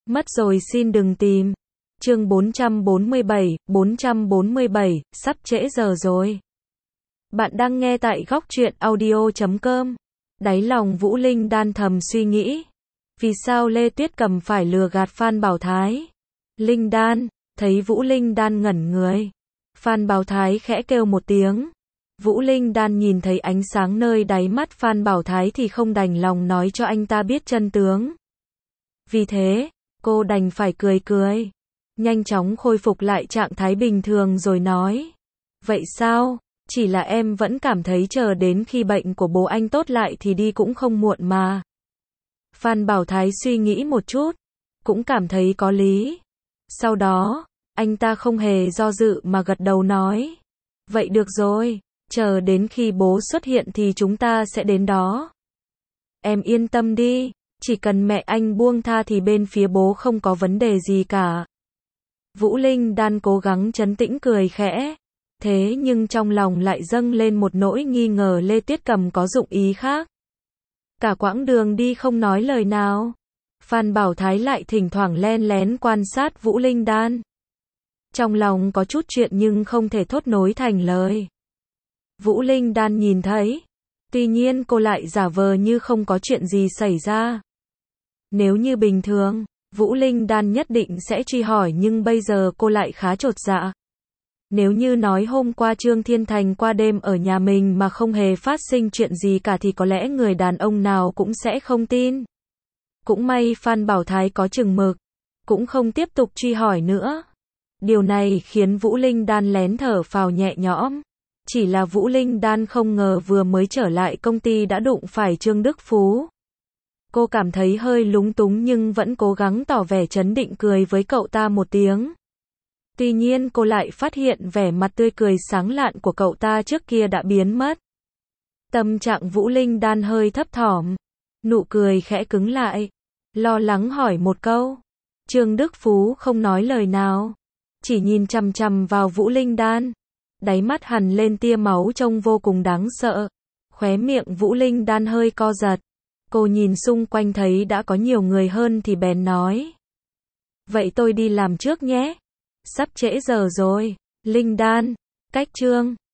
Mất rồi xin đừng tìm. Chương 447, sắp trễ giờ rồi. Bạn đang nghe tại góc truyện audio.com. Đáy lòng Vũ Linh Đan thầm suy nghĩ. Vì sao Lê Tuyết Cầm phải lừa gạt Phan Bảo Thái? Linh Đan, thấy Vũ Linh Đan ngẩn người. Phan Bảo Thái khẽ kêu một tiếng. Vũ Linh Đan nhìn thấy ánh sáng nơi đáy mắt Phan Bảo Thái thì không đành lòng nói cho anh ta biết chân tướng. Vì thế, cô đành phải cười cười. Nhanh chóng khôi phục lại trạng thái bình thường rồi nói. Vậy sao? Chỉ là em vẫn cảm thấy chờ đến khi bệnh của bố anh tốt lại thì đi cũng không muộn mà. Phan Bảo Thái suy nghĩ một chút, cũng cảm thấy có lý. Sau đó, anh ta không hề do dự mà gật đầu nói. Vậy được rồi, chờ đến khi bố xuất hiện thì chúng ta sẽ đến đó. Em yên tâm đi, chỉ cần mẹ anh buông tha thì bên phía bố không có vấn đề gì cả. Vũ Linh Đan cố gắng trấn tĩnh cười khẽ. Thế nhưng trong lòng lại dâng lên một nỗi nghi ngờ Lê Tuyết Cầm có dụng ý khác. Cả quãng đường đi không nói lời nào. Phan Bảo Thái lại thỉnh thoảng len lén quan sát Vũ Linh Đan. Trong lòng có chút chuyện nhưng không thể thốt nối thành lời. Vũ Linh Đan nhìn thấy. Tuy nhiên cô lại giả vờ như không có chuyện gì xảy ra. Nếu như bình thường, Vũ Linh Đan nhất định sẽ truy hỏi nhưng bây giờ cô lại khá chột dạ. Nếu như nói hôm qua Trương Thiên Thành qua đêm ở nhà mình mà không hề phát sinh chuyện gì cả thì có lẽ người đàn ông nào cũng sẽ không tin. Cũng may Phan Bảo Thái có chừng mực, cũng không tiếp tục truy hỏi nữa. Điều này khiến Vũ Linh Đan lén thở phào nhẹ nhõm. Chỉ là Vũ Linh Đan không ngờ vừa mới trở lại công ty đã đụng phải Trương Đức Phú. Cô cảm thấy hơi lúng túng nhưng vẫn cố gắng tỏ vẻ trấn định cười với cậu ta một tiếng. Tuy nhiên cô lại phát hiện vẻ mặt tươi cười sáng lạn của cậu ta trước kia đã biến mất. Tâm trạng Vũ Linh Đan hơi thấp thỏm. Nụ cười khẽ cứng lại. Lo lắng hỏi một câu. Trương Đức Phú không nói lời nào. Chỉ nhìn chằm chằm vào Vũ Linh Đan. Đáy mắt hằn lên tia máu trông vô cùng đáng sợ. Khóe miệng Vũ Linh Đan hơi co giật. Cô nhìn xung quanh thấy đã có nhiều người hơn thì bèn nói. Vậy tôi đi làm trước nhé. Sắp trễ giờ rồi. Linh Đan, cách Trương